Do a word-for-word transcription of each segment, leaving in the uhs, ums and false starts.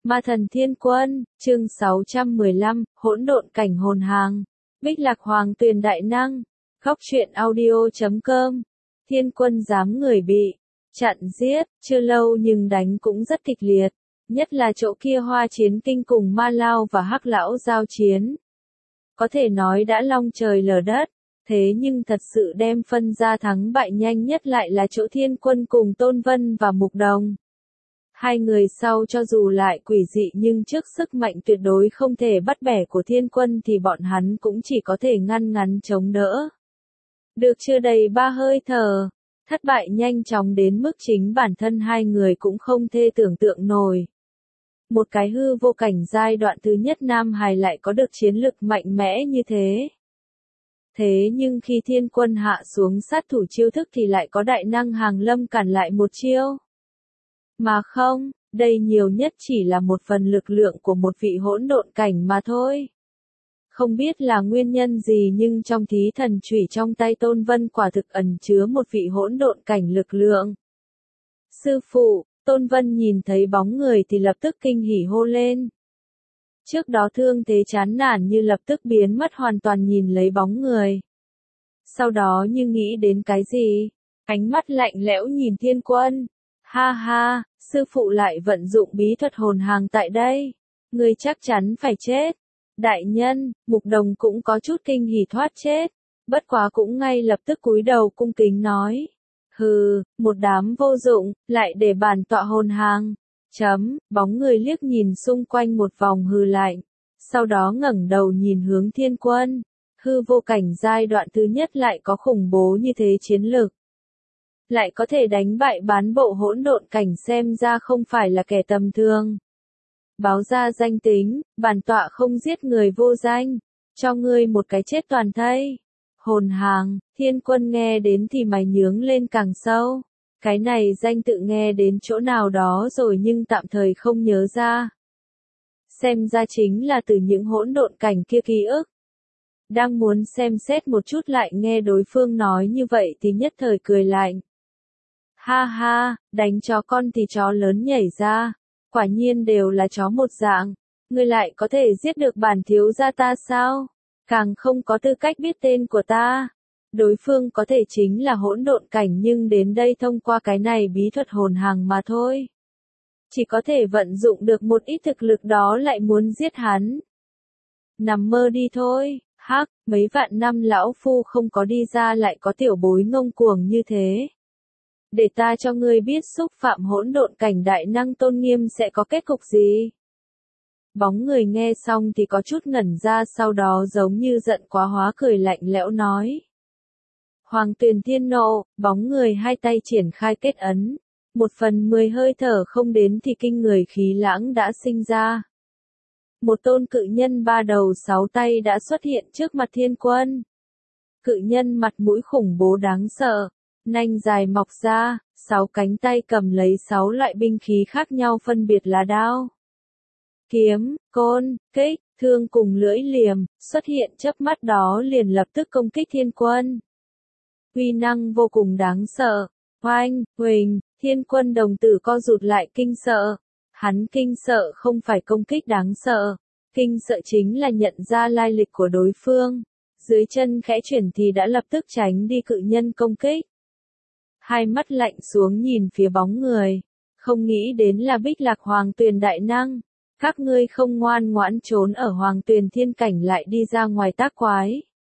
Ma thần thiên quân, chương sáu trăm mười lăm, hỗn độn cảnh hồn hàng. Bích Lạc Hoàng Tuyền đại năng. Góc truyện audio chấm com. Thiên quân dám người bị chặn giết, chưa lâu nhưng đánh cũng rất kịch liệt, nhất là chỗ kia Hoa Chiến Kinh cùng Ma Lao và Hắc Lão giao chiến. Có thể nói đã long trời lở đất, thế nhưng thật sự đem phân ra thắng bại nhanh nhất lại là chỗ Thiên Quân cùng Tôn Vân và Mục Đồng. Hai người sau cho dù lại quỷ dị nhưng trước sức mạnh tuyệt đối không thể bắt bẻ của Thiên Quân thì bọn hắn cũng chỉ có thể ngăn ngắn chống đỡ. Được chưa đầy ba hơi thở, thất bại nhanh chóng đến mức chính bản thân hai người cũng không thể tưởng tượng nổi. Một cái hư vô cảnh giai đoạn thứ nhất Nam Hải lại có được chiến lực mạnh mẽ như thế. Thế nhưng khi Thiên Quân hạ xuống sát thủ chiêu thức thì lại có đại năng Hàng Lâm cản lại một chiêu. Mà không, đây nhiều nhất chỉ là một phần lực lượng của một vị hỗn độn cảnh mà thôi. Không biết là nguyên nhân gì nhưng trong thí thần chủy trong tay Tôn Vân quả thực ẩn chứa một vị hỗn độn cảnh lực lượng. Sư phụ, Tôn Vân nhìn thấy bóng người thì lập tức kinh hỉ hô lên. Trước đó thương thế chán nản như lập tức biến mất hoàn toàn nhìn lấy bóng người. Sau đó như nghĩ đến cái gì, ánh mắt lạnh lẽo nhìn Thiên Quân. Ha ha, sư phụ lại vận dụng bí thuật hồn hàng tại đây. Người chắc chắn phải chết. Đại nhân, Mục Đồng cũng có chút kinh hỉ thoát chết. Bất quá cũng ngay lập tức cúi đầu cung kính nói. Hừ, một đám vô dụng, lại để bản tọa hồn hàng. Chấm, bóng người liếc nhìn xung quanh một vòng hừ lạnh. Sau đó ngẩng đầu nhìn hướng Thiên Quân. Hư vô cảnh giai đoạn thứ nhất lại có khủng bố như thế chiến lực. Lại có thể đánh bại bán bộ hỗn độn cảnh xem ra không phải là kẻ tầm thường. Báo ra danh tính, bản tọa không giết người vô danh, cho ngươi một cái chết toàn thây. Hồn hàng, Thiên Quân nghe đến thì mày nhướng lên càng sâu. Cái này danh tự nghe đến chỗ nào đó rồi nhưng tạm thời không nhớ ra. Xem ra chính là từ những hỗn độn cảnh kia ký ức. Đang muốn xem xét một chút lại nghe đối phương nói như vậy thì nhất thời cười lạnh. Ha ha, đánh chó con thì chó lớn nhảy ra, quả nhiên đều là chó một dạng, ngươi lại có thể giết được bản thiếu gia ta sao? Càng không có tư cách biết tên của ta. Đối phương có thể chính là hỗn độn cảnh nhưng đến đây thông qua cái này bí thuật hồn hàng mà thôi. Chỉ có thể vận dụng được một ít thực lực đó lại muốn giết hắn. Nằm mơ đi thôi, hắc, mấy vạn năm lão phu không có đi ra lại có tiểu bối ngông cuồng như thế. Để ta cho ngươi biết xúc phạm hỗn độn cảnh đại năng tôn nghiêm sẽ có kết cục gì. Bóng người nghe xong thì có chút ngẩn ra sau đó giống như giận quá hóa cười lạnh lẽo nói. Hoàng Tuyền thiên nộ, bóng người hai tay triển khai kết ấn. Một phần mười hơi thở không đến thì kinh người khí lãng đã sinh ra. Một tôn cự nhân ba đầu sáu tay đã xuất hiện trước mặt Thiên Quân. Cự nhân mặt mũi khủng bố đáng sợ. Nanh dài mọc ra, sáu cánh tay cầm lấy sáu loại binh khí khác nhau phân biệt là đao, kiếm, côn, kích, thương cùng lưỡi liềm, xuất hiện chớp mắt đó liền lập tức công kích Thiên Quân. Uy năng vô cùng đáng sợ, oanh, huỳnh, Thiên Quân đồng tử co rụt lại kinh sợ. Hắn kinh sợ không phải công kích đáng sợ, kinh sợ chính là nhận ra lai lịch của đối phương. Dưới chân khẽ chuyển thì đã lập tức tránh đi cự nhân công kích. Hai mắt lạnh xuống nhìn phía bóng người, không nghĩ đến là Bích Lạc Hoàng Tuyền đại năng. Các ngươi không ngoan ngoãn trốn ở Hoàng Tuyền thiên cảnh lại đi ra ngoài tác quái.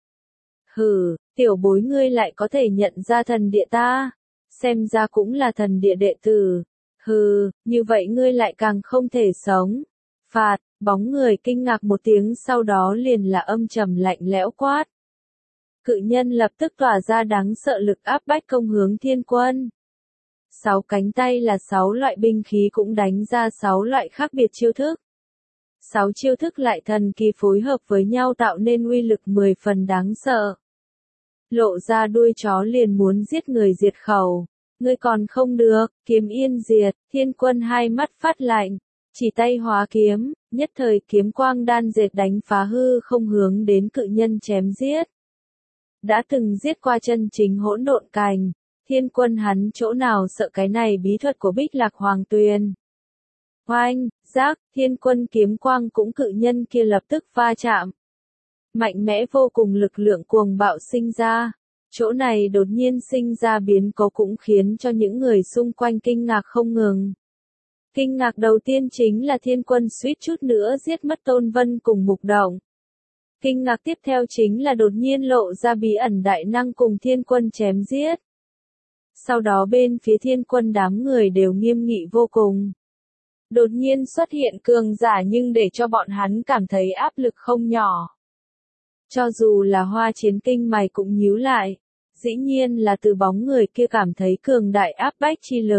Hừ, tiểu bối ngươi lại có thể nhận ra thần địa ta, xem ra cũng là thần địa đệ tử. Hừ, như vậy ngươi lại càng không thể sống. Phạt, bóng người kinh ngạc một tiếng sau đó liền là âm trầm lạnh lẽo quát. Cự nhân lập tức tỏa ra đáng sợ lực áp bách công hướng Thiên Quân. Sáu cánh tay là sáu loại binh khí cũng đánh ra sáu loại khác biệt chiêu thức. Sáu chiêu thức lại thần kỳ phối hợp với nhau tạo nên uy lực mười phần đáng sợ. Lộ ra đuôi chó liền muốn giết người diệt khẩu. Ngươi còn không được, kiếm yên diệt, Thiên Quân hai mắt phát lạnh. Chỉ tay hóa kiếm, nhất thời kiếm quang đan dệt đánh phá hư không hướng đến cự nhân chém giết. Đã từng giết qua chân chính hỗn độn cảnh, Thiên Quân hắn chỗ nào sợ cái này bí thuật của Bích Lạc Hoàng Tuyền. Oanh, Giác, thiên quân kiếm quang cũng cự nhân kia lập tức va chạm. Mạnh mẽ vô cùng lực lượng cuồng bạo sinh ra. Chỗ này đột nhiên sinh ra biến cố cũng khiến cho những người xung quanh kinh ngạc không ngừng. Kinh ngạc đầu tiên chính là thiên quân suýt chút nữa giết mất Tôn Vân cùng Mục Động. Kinh ngạc tiếp theo chính là đột nhiên lộ ra bí ẩn đại năng cùng thiên quân chém giết. Sau đó bên phía thiên quân đám người đều nghiêm nghị vô cùng. Đột nhiên xuất hiện cường giả nhưng để cho bọn hắn cảm thấy áp lực không nhỏ. Cho dù là Hoa Chiến Kinh mày cũng nhíu lại, dĩ nhiên là từ bóng người kia cảm thấy cường đại áp bách chi lực.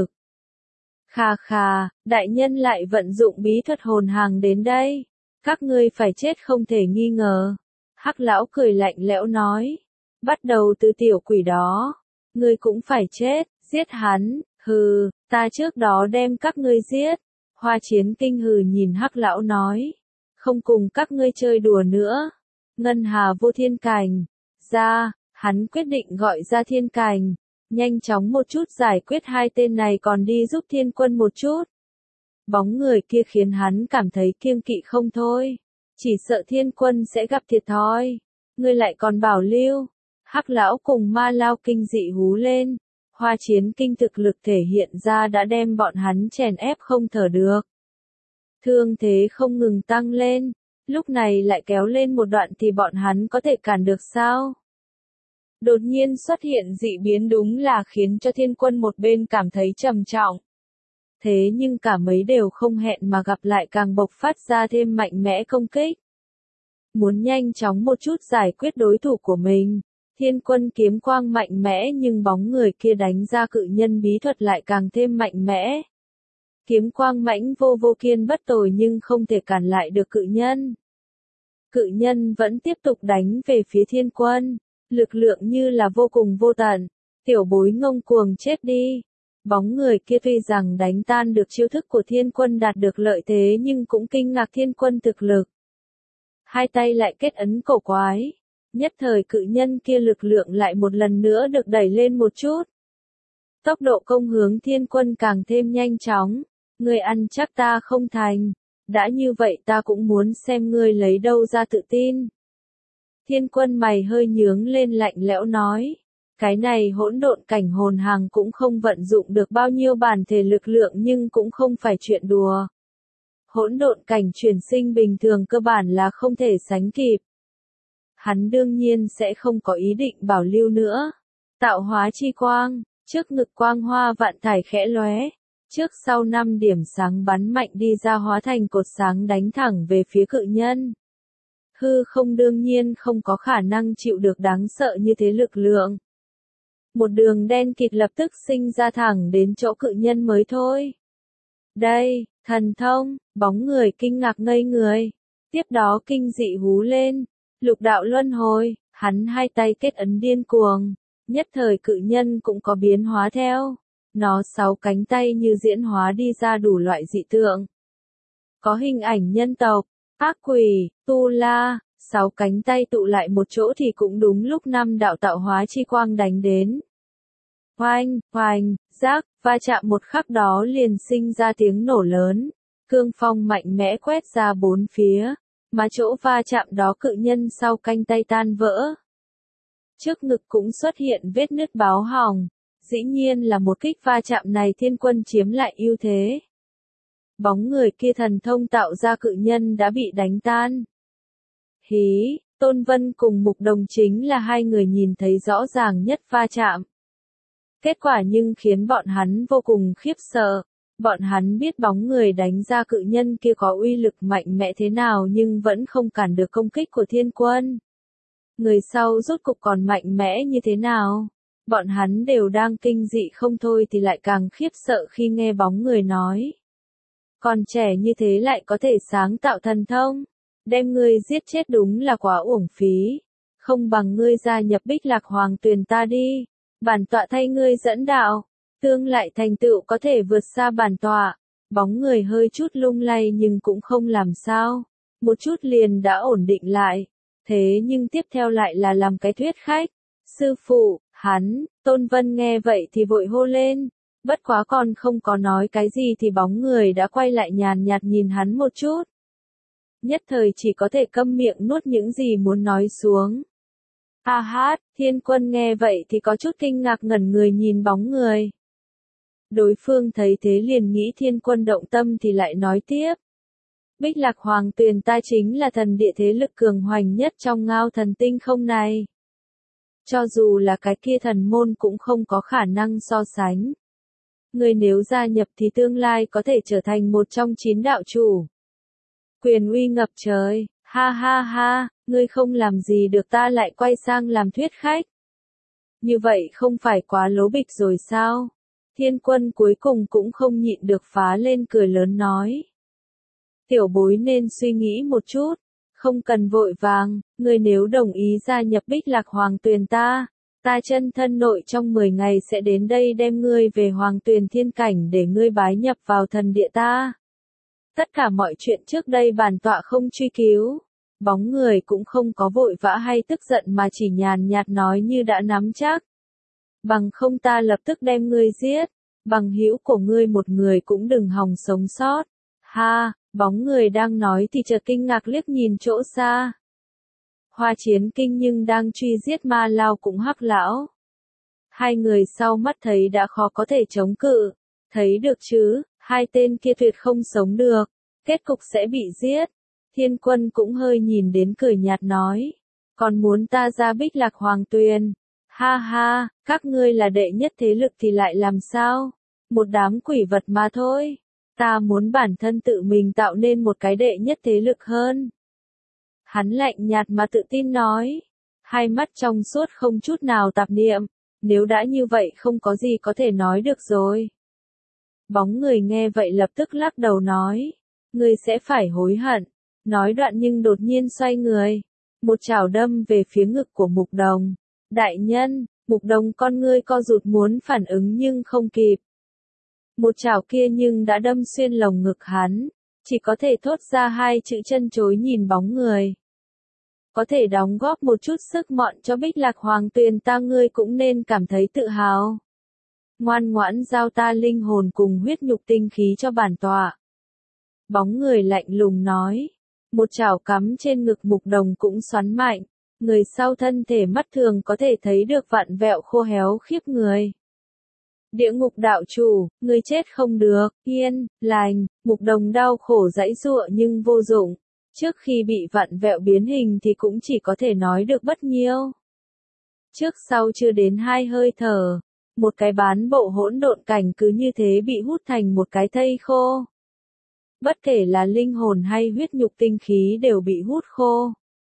Khà khà, đại nhân lại vận dụng bí thuật hồn hàng đến đây, các ngươi phải chết không thể nghi ngờ. Hắc lão cười lạnh lẽo nói, bắt đầu từ tiểu quỷ đó, ngươi cũng phải chết, giết hắn, hừ, ta trước đó đem các ngươi giết. Hoa Chiến Kinh hừ nhìn Hắc lão nói, không cùng các ngươi chơi đùa nữa. Ngân Hà Vô Thiên Cảnh, ra, hắn quyết định gọi ra Thiên Cảnh, nhanh chóng một chút giải quyết hai tên này còn đi giúp thiên quân một chút. Bóng người kia khiến hắn cảm thấy kiêng kỵ không thôi, chỉ sợ thiên quân sẽ gặp thiệt thòi. Ngươi lại còn bảo lưu. Hắc lão cùng Ma Lao kinh dị hú lên, Hoa Chiến Kinh thực lực thể hiện ra đã đem bọn hắn chèn ép không thở được. Thương thế không ngừng tăng lên, lúc này lại kéo lên một đoạn thì bọn hắn có thể cản được sao? Đột nhiên xuất hiện dị biến đúng là khiến cho thiên quân một bên cảm thấy trầm trọng. Thế nhưng cả mấy đều không hẹn mà gặp lại càng bộc phát ra thêm mạnh mẽ công kích. Muốn nhanh chóng một chút giải quyết đối thủ của mình, thiên quân kiếm quang mạnh mẽ nhưng bóng người kia đánh ra cự nhân bí thuật lại càng thêm mạnh mẽ. Kiếm quang mãnh vô vô kiên bất tồi nhưng không thể cản lại được cự nhân. Cự nhân vẫn tiếp tục đánh về phía thiên quân, lực lượng như là vô cùng vô tận, tiểu bối ngông cuồng chết đi. Bóng người kia tuy rằng đánh tan được chiêu thức của thiên quân đạt được lợi thế nhưng cũng kinh ngạc thiên quân thực lực. Hai tay lại kết ấn cổ quái, nhất thời cự nhân kia lực lượng lại một lần nữa được đẩy lên một chút. Tốc độ công hướng thiên quân càng thêm nhanh chóng, ngươi ăn chắc ta không thành, đã như vậy ta cũng muốn xem ngươi lấy đâu ra tự tin. Thiên quân mày hơi nhướng lên lạnh lẽo nói, cái này hỗn độn cảnh hồn hàng cũng không vận dụng được bao nhiêu bản thể lực lượng nhưng cũng không phải chuyện đùa. Hỗn độn cảnh chuyển sinh bình thường cơ bản là không thể sánh kịp. Hắn đương nhiên sẽ không có ý định bảo lưu nữa. Tạo hóa chi quang, trước ngực quang hoa vạn thải khẽ lóe, trước sau năm điểm sáng bắn mạnh đi ra hóa thành cột sáng đánh thẳng về phía cự nhân. Hư không đương nhiên không có khả năng chịu được đáng sợ như thế lực lượng. Một đường đen kịt lập tức sinh ra thẳng đến chỗ cự nhân mới thôi. Đây, thần thông, bóng người kinh ngạc ngây người. Tiếp đó kinh dị hú lên, lục đạo luân hồi, hắn hai tay kết ấn điên cuồng. Nhất thời cự nhân cũng có biến hóa theo. Nó sáu cánh tay như diễn hóa đi ra đủ loại dị tượng. Có hình ảnh nhân tộc, ác quỷ, tu la, sáu cánh tay tụ lại một chỗ thì cũng đúng lúc năm đạo tạo hóa chi quang đánh đến. Oanh, oanh, rác, va chạm một khắc đó liền sinh ra tiếng nổ lớn, cương phong mạnh mẽ quét ra bốn phía, mà chỗ va chạm đó cự nhân sau cánh tay tan vỡ. Trước ngực cũng xuất hiện vết nứt báo hỏng, dĩ nhiên là một kích va chạm này thiên quân chiếm lại ưu thế. Bóng người kia thần thông tạo ra cự nhân đã bị đánh tan. Hí, Tôn Vân cùng Mục Đồng chính là hai người nhìn thấy rõ ràng nhất va chạm. Kết quả nhưng khiến bọn hắn vô cùng khiếp sợ. Bọn hắn biết bóng người đánh ra cự nhân kia có uy lực mạnh mẽ thế nào nhưng vẫn không cản được công kích của thiên quân. Người sau rốt cục còn mạnh mẽ như thế nào? Bọn hắn đều đang kinh dị không thôi thì lại càng khiếp sợ khi nghe bóng người nói. Còn trẻ như thế lại có thể sáng tạo thần thông. Đem ngươi giết chết đúng là quá uổng phí. Không bằng ngươi gia nhập Bích Lạc Hoàng Tuyền ta đi. Bản tọa thay ngươi dẫn đạo. Tương lại thành tựu có thể vượt xa bản tọa. Bóng người hơi chút lung lay nhưng cũng không làm sao. Một chút liền đã ổn định lại. Thế nhưng tiếp theo lại là làm cái thuyết khách. Sư phụ, hắn, Tôn Vân nghe vậy thì vội hô lên. Bất quá còn không có nói cái gì thì bóng người đã quay lại nhàn nhạt nhìn hắn một chút. Nhất thời chỉ có thể câm miệng nuốt những gì muốn nói xuống. Ha hát, Thiên Quân nghe vậy thì có chút kinh ngạc ngẩn người nhìn bóng người. Đối phương thấy thế liền nghĩ Thiên Quân động tâm thì lại nói tiếp. Bích Lạc Hoàng Tuyền ta chính là thần địa thế lực cường hoành nhất trong Ngao Thần Tinh không này. Cho dù là cái kia thần môn cũng không có khả năng so sánh. Ngươi nếu gia nhập thì tương lai có thể trở thành một trong chín đạo chủ. Quyền uy ngập trời, ha ha ha, ngươi không làm gì được ta lại quay sang làm thuyết khách. Như vậy không phải quá lố bịch rồi sao? Thiên Quân cuối cùng cũng không nhịn được phá lên cười lớn nói. Tiểu bối nên suy nghĩ một chút, không cần vội vàng, ngươi nếu đồng ý gia nhập Bích Lạc Hoàng Tuyền ta, ta chân thân nội trong mười ngày sẽ đến đây đem ngươi về Hoàng Tuyền Thiên Cảnh để ngươi bái nhập vào thần địa ta. Tất cả mọi chuyện trước đây bản tọa không truy cứu, bóng người cũng không có vội vã hay tức giận mà chỉ nhàn nhạt nói như đã nắm chắc. Bằng không ta lập tức đem ngươi giết, bằng hữu của ngươi một người cũng đừng hòng sống sót. Ha, bóng người đang nói thì chợt kinh ngạc liếc nhìn chỗ xa. Hoa Chiến Kinh nhưng đang truy giết Ma Lao cùng Hắc Lão. Hai người sau mắt thấy đã khó có thể chống cự, thấy được chứ, hai tên kia tuyệt không sống được, kết cục sẽ bị giết. Thiên Quân cũng hơi nhìn đến cười nhạt nói, còn muốn ta ra Bích Lạc Hoàng Tuyền. Ha ha, các ngươi là đệ nhất thế lực thì lại làm sao? Một đám quỷ vật mà thôi. Ta muốn bản thân tự mình tạo nên một cái đệ nhất thế lực hơn. Hắn lạnh nhạt mà tự tin nói. Hai mắt trong suốt không chút nào tạp niệm. Nếu đã như vậy không có gì có thể nói được rồi. Bóng người nghe vậy lập tức lắc đầu nói. Ngươi sẽ phải hối hận. Nói đoạn nhưng đột nhiên xoay người. Một chảo đâm về phía ngực của Mục Đồng. Đại nhân, Mục Đồng con ngươi co rụt muốn phản ứng nhưng không kịp. Một chảo kia nhưng đã đâm xuyên lồng ngực hắn, chỉ có thể thốt ra hai chữ chân chối nhìn bóng người. Có thể đóng góp một chút sức mọn cho Bích Lạc Hoàng Tuyền ta ngươi cũng nên cảm thấy tự hào. Ngoan ngoãn giao ta linh hồn cùng huyết nhục tinh khí cho bản tọa. Bóng người lạnh lùng nói, một chảo cắm trên ngực Mục Đồng cũng xoắn mạnh, người sau thân thể mắt thường có thể thấy được vặn vẹo khô héo khiếp người. Địa ngục đạo chủ, ngươi chết không được, yên, lành, Mục Đồng đau khổ giãy giụa nhưng vô dụng. Trước khi bị vặn vẹo biến hình thì cũng chỉ có thể nói được bất nhiêu. Trước sau chưa đến hai hơi thở, một cái bán bộ hỗn độn cảnh cứ như thế bị hút thành một cái thây khô. Bất kể là linh hồn hay huyết nhục tinh khí đều bị hút khô.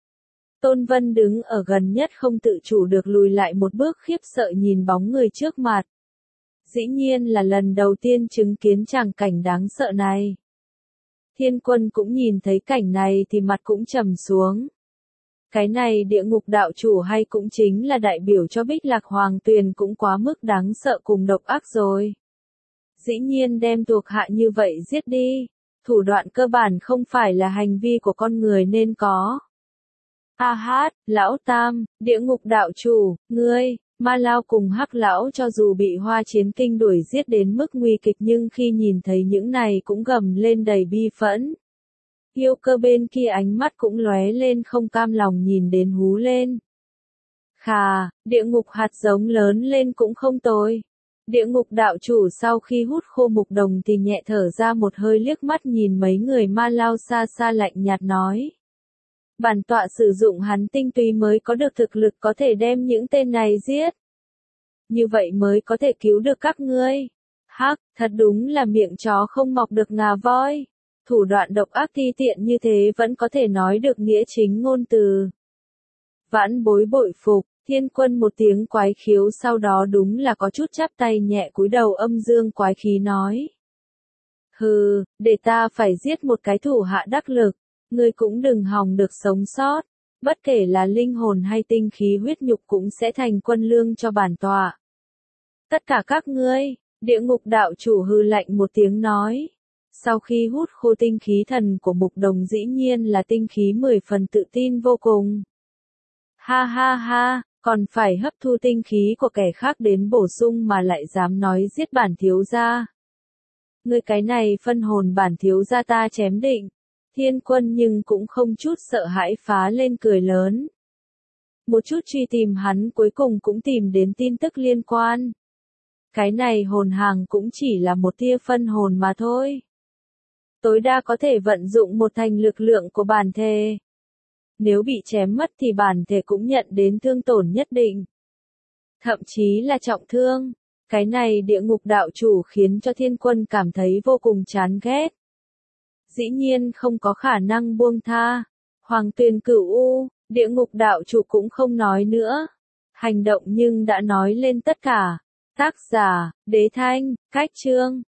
Tôn Vân đứng ở gần nhất không tự chủ được lùi lại một bước khiếp sợ nhìn bóng người trước mặt. Dĩ nhiên là lần đầu tiên chứng kiến tràng cảnh đáng sợ này. Thiên Quân cũng nhìn thấy cảnh này thì mặt cũng trầm xuống. Cái này địa ngục đạo chủ hay cũng chính là đại biểu cho Bích Lạc Hoàng Tuyền cũng quá mức đáng sợ cùng độc ác rồi. Dĩ nhiên đem thuộc hạ như vậy giết đi. Thủ đoạn cơ bản không phải là hành vi của con người nên có. Ha hát, Lão Tam, địa ngục đạo chủ, ngươi, Ma Lao cùng Hắc Lão cho dù bị Hoa Chiến Kinh đuổi giết đến mức nguy kịch nhưng khi nhìn thấy những này cũng gầm lên đầy bi phẫn. Yêu Cơ bên kia ánh mắt cũng lóe lên không cam lòng nhìn đến hú lên. Khà, địa ngục hạt giống lớn lên cũng không tồi. Địa ngục đạo chủ sau khi hút khô Mục Đồng thì nhẹ thở ra một hơi liếc mắt nhìn mấy người Ma Lao xa xa lạnh nhạt nói. Bản tọa sử dụng hắn tinh túy mới có được thực lực có thể đem những tên này giết. Như vậy mới có thể cứu được các ngươi. Hắc, thật đúng là miệng chó không mọc được ngà voi. Thủ đoạn độc ác ti tiện như thế vẫn có thể nói được nghĩa chính ngôn từ. Vãn bối bội phục, Thiên Quân một tiếng quái khiếu sau đó đúng là có chút chắp tay nhẹ cúi đầu âm dương quái khí nói. Hừ, để ta phải giết một cái thủ hạ đắc lực. Ngươi cũng đừng hòng được sống sót, bất kể là linh hồn hay tinh khí huyết nhục cũng sẽ thành quân lương cho bản tọa. Tất cả các ngươi, địa ngục đạo chủ hừ lạnh một tiếng nói. Sau khi hút khô tinh khí thần của Mục Đồng dĩ nhiên là tinh khí mười phần tự tin vô cùng. Ha ha ha, Còn phải hấp thu tinh khí của kẻ khác đến bổ sung mà lại dám nói giết bản thiếu gia. Ngươi cái này phân hồn bản thiếu gia ta chém định. Thiên Quân nhưng cũng không chút sợ hãi phá lên cười lớn. Một chút truy tìm hắn cuối cùng cũng tìm đến tin tức liên quan. Cái này hồn hàng cũng chỉ là một tia phân hồn mà thôi. Tối đa có thể vận dụng một thành lực lượng của bản thể. Nếu bị chém mất thì bản thể cũng nhận đến thương tổn nhất định. Thậm chí là trọng thương. Cái này địa ngục đạo chủ khiến cho Thiên Quân cảm thấy vô cùng chán ghét. Dĩ nhiên không có khả năng buông tha. Hoàng Tuyền Cửu U, địa ngục đạo chủ cũng không nói nữa. Hành động nhưng đã nói lên tất cả. Tác giả, Đế Thanh, Cách Chương.